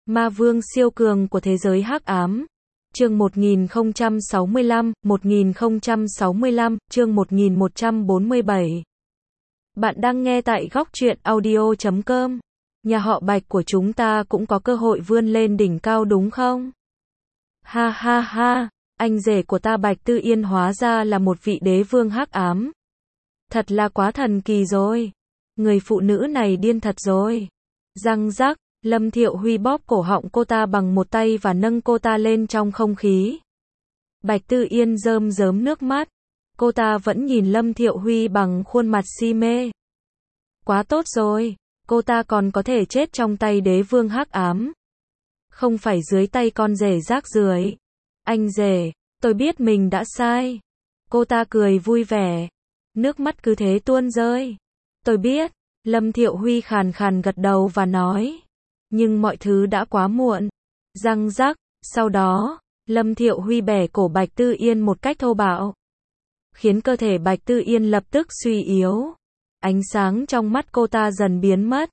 Ma vương siêu cường của thế giới hắc ám. Chương 1065, chương 1147. Bạn đang nghe tại góc truyện audio.com. Nhà họ Bạch của chúng ta cũng có cơ hội vươn lên đỉnh cao đúng không? Ha ha ha, anh rể của ta Bạch Tư Yên hóa ra là một vị đế vương hắc ám. Thật là quá thần kỳ rồi. Người phụ nữ này điên thật rồi. Răng rắc. Lâm Thiệu Huy bóp cổ họng cô ta bằng một tay và nâng cô ta lên trong không khí. Bạch Tư Yên rơm rớm nước mắt. Cô ta vẫn nhìn Lâm Thiệu Huy bằng khuôn mặt si mê. Quá tốt rồi, cô ta còn có thể chết trong tay đế vương hắc ám. Không phải dưới tay con rể rác rưởi. Anh rể, tôi biết mình đã sai. Cô ta cười vui vẻ. Nước mắt cứ thế tuôn rơi. Tôi biết, Lâm Thiệu Huy khàn khàn gật đầu và nói. Nhưng mọi thứ đã quá muộn. Răng rắc, sau đó, Lâm Thiệu Huy bẻ cổ Bạch Tư Yên một cách thô bạo. Khiến cơ thể Bạch Tư Yên lập tức suy yếu. Ánh sáng trong mắt cô ta dần biến mất.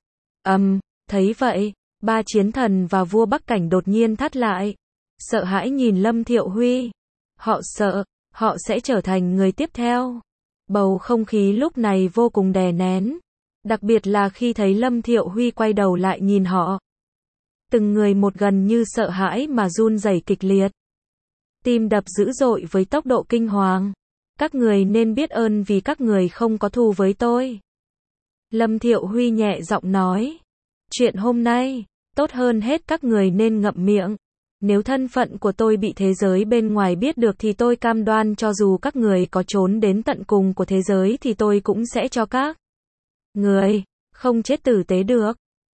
Thấy vậy, ba chiến thần và vua Bắc Cảnh đột nhiên thắt lại. Sợ hãi nhìn Lâm Thiệu Huy. Họ sợ, họ sẽ trở thành người tiếp theo. Bầu không khí lúc này vô cùng đè nén. Đặc biệt là khi thấy Lâm Thiệu Huy quay đầu lại nhìn họ. Từng người một gần như sợ hãi mà run rẩy kịch liệt. Tim đập dữ dội với tốc độ kinh hoàng. Các người nên biết ơn vì các người không có thù với tôi. Lâm Thiệu Huy nhẹ giọng nói. Chuyện hôm nay, tốt hơn hết các người nên ngậm miệng. Nếu thân phận của tôi bị thế giới bên ngoài biết được thì tôi cam đoan cho dù các người có trốn đến tận cùng của thế giới thì tôi cũng sẽ cho các người không chết tử tế được.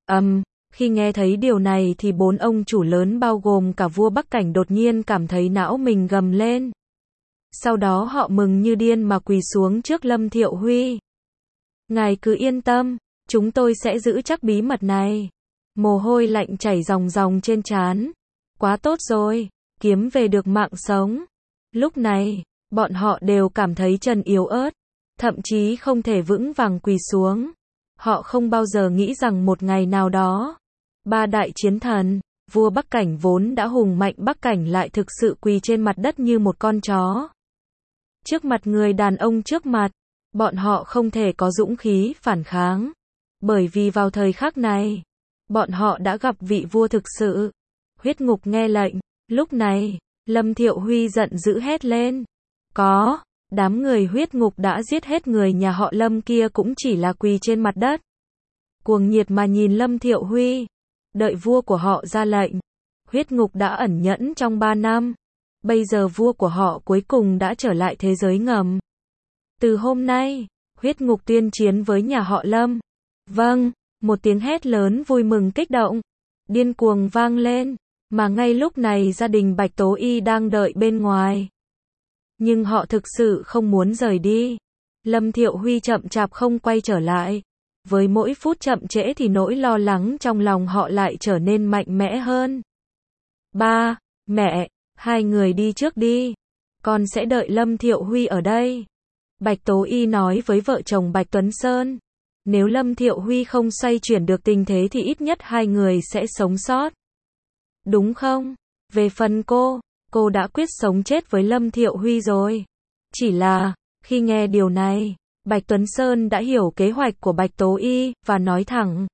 Khi nghe thấy điều này thì bốn ông chủ lớn bao gồm cả vua Bắc Cảnh đột nhiên cảm thấy não mình gầm lên. Sau đó họ mừng như điên mà quỳ xuống trước Lâm Thiệu Huy. Ngài cứ yên tâm, chúng tôi sẽ giữ chắc bí mật này. Mồ hôi lạnh chảy ròng ròng trên trán. Quá tốt rồi, kiếm về được mạng sống. Lúc này, bọn họ đều cảm thấy chân yếu ớt, thậm chí không thể vững vàng quỳ xuống. Họ không bao giờ nghĩ rằng một ngày nào đó, ba đại chiến thần, vua Bắc Cảnh vốn đã hùng mạnh Bắc Cảnh lại thực sự quỳ trên mặt đất như một con chó. Trước mặt người đàn ông trước mặt, bọn họ không thể có dũng khí phản kháng. Bởi vì vào thời khắc này, bọn họ đã gặp vị vua thực sự. Huyết ngục nghe lệnh. Lúc này, Lâm Thiệu Huy giận dữ hét lên. Đám người huyết ngục đã giết hết người nhà họ Lâm kia cũng chỉ là quỳ trên mặt đất. Cuồng nhiệt mà nhìn Lâm Thiệu Huy. Đợi vua của họ ra lệnh. Huyết ngục đã ẩn nhẫn trong 3 năm. Bây giờ vua của họ cuối cùng đã trở lại thế giới ngầm. Từ hôm nay, huyết ngục tuyên chiến với nhà họ Lâm. Vâng, một tiếng hét lớn vui mừng kích động, điên cuồng vang lên. Mà ngay lúc này gia đình Bạch Tố Y đang đợi bên ngoài. Nhưng họ thực sự không muốn rời đi. Lâm Thiệu Huy chậm chạp không quay trở lại. Với mỗi phút chậm trễ thì nỗi lo lắng trong lòng họ lại trở nên mạnh mẽ hơn. Ba, mẹ, hai người đi trước đi. Con sẽ đợi Lâm Thiệu Huy ở đây. Bạch Tố Y nói với vợ chồng Bạch Tuấn Sơn. Nếu Lâm Thiệu Huy không xoay chuyển được tình thế thì ít nhất hai người sẽ sống sót. Đúng không? Về phần cô đã quyết sống chết với Lâm Thiệu Huy rồi. Chỉ là, khi nghe điều này, Bạch Tuấn Sơn đã hiểu kế hoạch của Bạch Tố Y, và nói thẳng.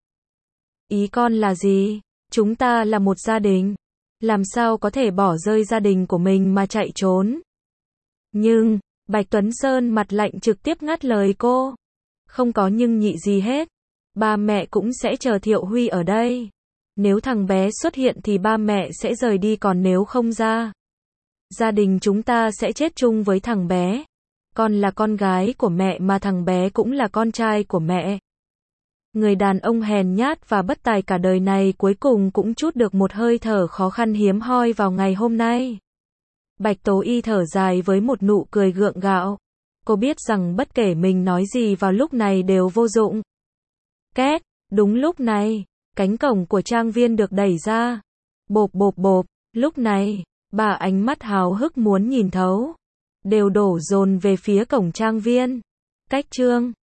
Ý con là gì? Chúng ta là một gia đình. Làm sao có thể bỏ rơi gia đình của mình mà chạy trốn? Nhưng, Bạch Tuấn Sơn mặt lạnh trực tiếp ngắt lời cô. Không có nhưng nhị gì hết. Ba mẹ cũng sẽ chờ Thiệu Huy ở đây. Nếu thằng bé xuất hiện thì ba mẹ sẽ rời đi, còn nếu không ra, gia đình chúng ta sẽ chết chung với thằng bé. Con là con gái của mẹ mà thằng bé cũng là con trai của mẹ. Người đàn ông hèn nhát và bất tài cả đời này cuối cùng cũng trút được một hơi thở khó khăn hiếm hoi vào ngày hôm nay. Bạch Tố Y thở dài với một nụ cười gượng gạo. Cô biết rằng bất kể mình nói gì vào lúc này đều vô dụng. Két, đúng lúc này, cánh cổng của trang viên được đẩy ra. Bộp bộp bộp, lúc này, ba ánh mắt háo hức muốn nhìn thấu đều đổ dồn về phía cổng trang viên. Cách chương